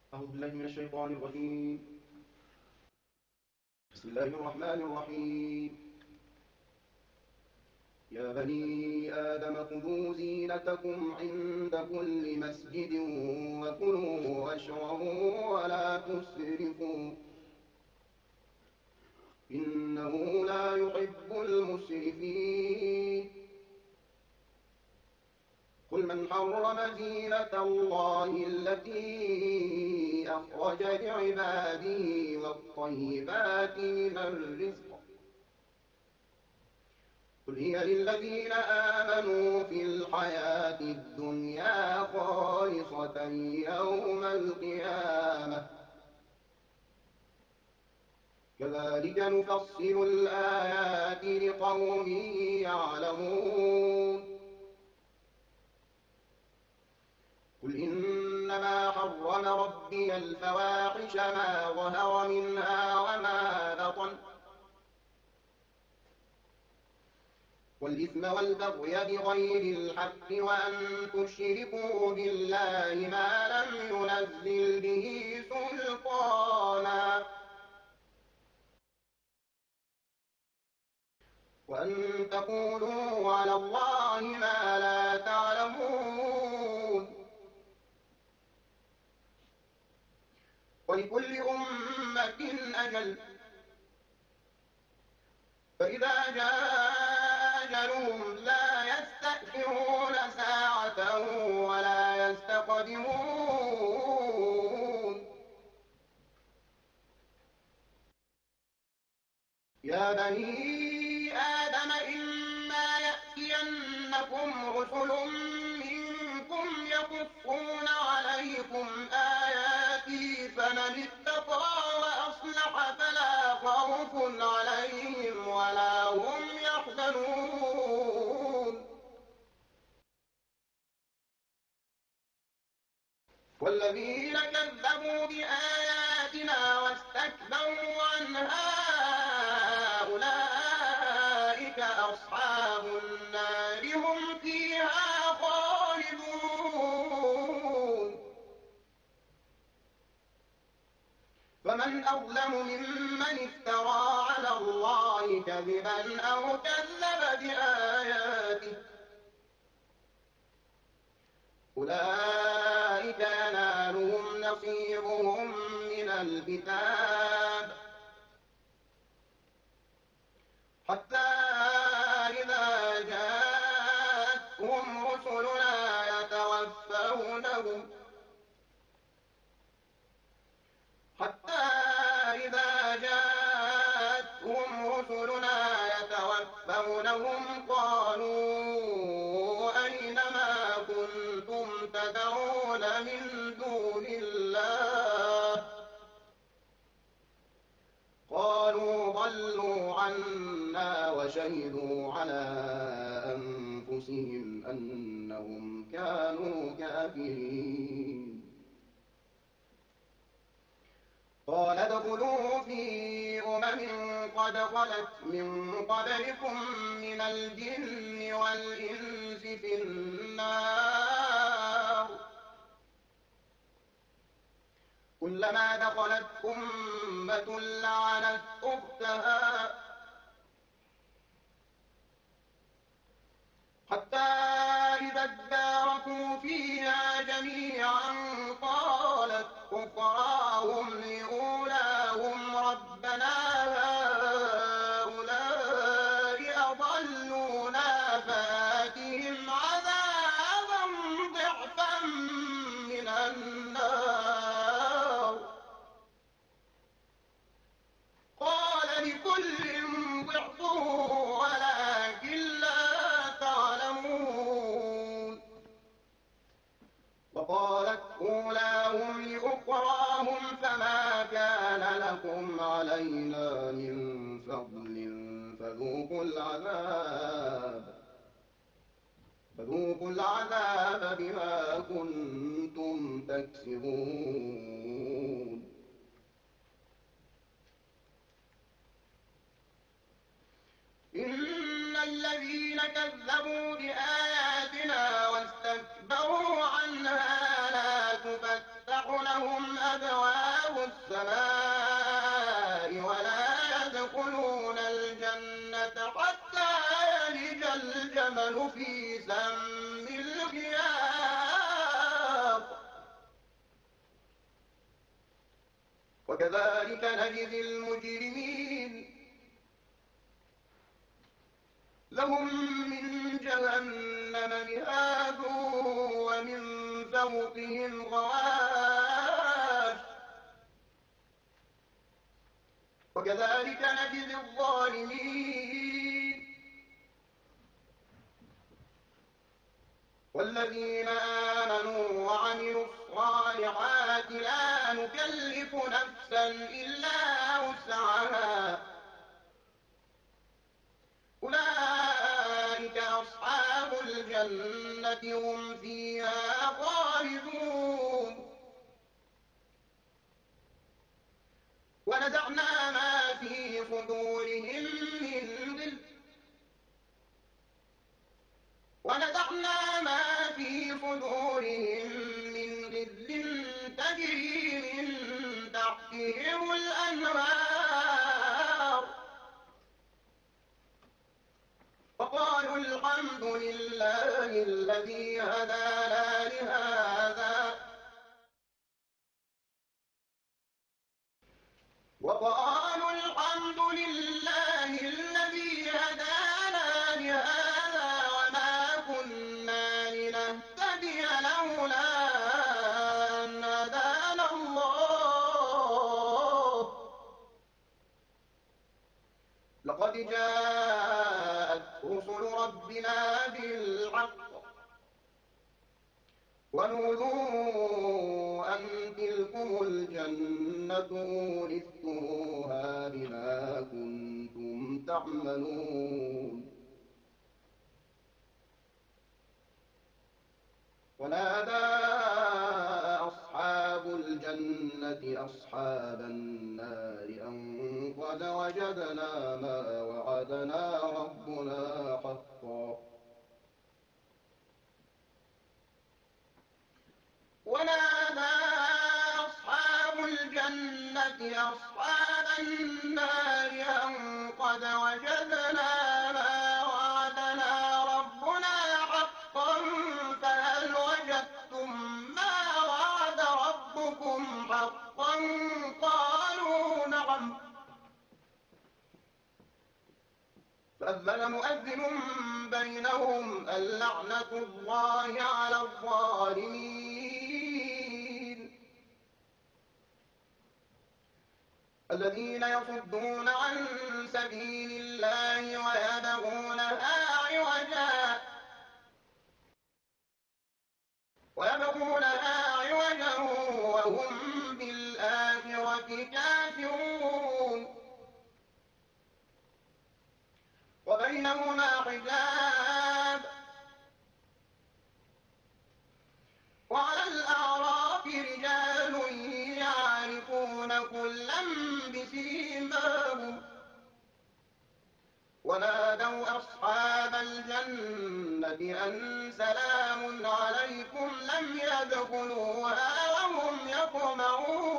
أعوذ بالله من الشيطان الرجيم. بسم الله الرحمن الرحيم. يا بني آدم خذوا زينتكم عند كل مسجد وكلوا واشربوا ولا تسرفوا إنه لا يحب المسرفين. قل من حرم زينة الله التي أخرج لعباده والطيبات من الرزق قل هي للذين آمنوا في الحياة الدنيا خالصة يوم القيامة كذلك نفصل الآيات لقوم يعلمون. قل إنما حرم ربي الفواحش ما ظهر منها وما بطن والإثم والبغي بغير الحق وأن تشركوا بالله ما لم ينزل به سلطانا وأن تقولوا على الله ما لا تعلمون. ولكل أمة أجل فإذا جاء أجلهم لا يستأخرون ساعة ولا يستقدمون. يا بني آدم إما يأتينكم رسل منكم يقصون عليكم آياتي فمن اتقى وأصلح فلا خوف عليهم ولا هم يحزنون. والذين كذبوا بآياتنا واستكبروا عنها أولئك أصحاب النار هم فيها خالدون. فمن أظلم ممن افترى على الله كذبا أو كذب بآياته أولئك ينالهم نصيبهم من الكتاب حتى إذا جاءتهم رسلنا يتوفونهم قالوا أين ما كنتم تدعون من دون الله قالوا ضلوا عنا وشهدوا على أنفسهم أنهم كانوا كافرين. قال ادخلوا في قد خلت من قبلكم من الجن والإنس في النار كلما دخلت أمة لعنت أختها حتى إذا اداركوا فيها جميعا قالت أخراهم لأولاهم ربنا هؤلاء أضلونا فآتهم عذابا ضعفا من النار قال لكل ضعف ولكن لا تعلمون. وقالت أولاهم لأخراهم فما كان لكم علينا من فضل فذوقوا العذاب بما كنتم تكسبون. إن الذين كذبوا بآياتنا واستكبروا عنها لا تفتح لهم أبواب وكذلك نجزي المجرمين لهم من جهنم مهاد ومن فوقهم غواش وكذلك نجزي الظالمين والذين آمنوا وعملوا الصالحات لا نكلف نفسا إلا وسعها أولئك أصحاب الجنة هم فيها خالدون ونزعنا ما في صدورهم من غل تجري من تحتهم الأنهار وقالوا الحمد لله الذي هدانا لهذا وما كنا لنهتدي لولا أن هدانا الله لقد جاءت رسل ربنا بالحق ونودوا أن تلكم الجنة أورثتموها بما كنتم تعملون ونادى أصحاب الجنة أصحاب النار أن قد وجدنا ما وعدنا ربنا حقا ونادى أصحاب الجنة أصحاب النار أن قد وجدنا ما وعدنا ربنا حقا فهل وجدتم ما وعد ربكم حقا قالوا نعم فأذن مؤذن بينهم اللعنة الله على الظالمين الذين يصدون عن سبيل الله ويبغونها عوجا وهم بالآخرة كافرون وبينهما حجاب وعلى الأعراف رجال يعرفون كلا بسيماهم ونادوا أصحاب الجنة أن سلام عليكم لم يدخلوها وهم يطمعون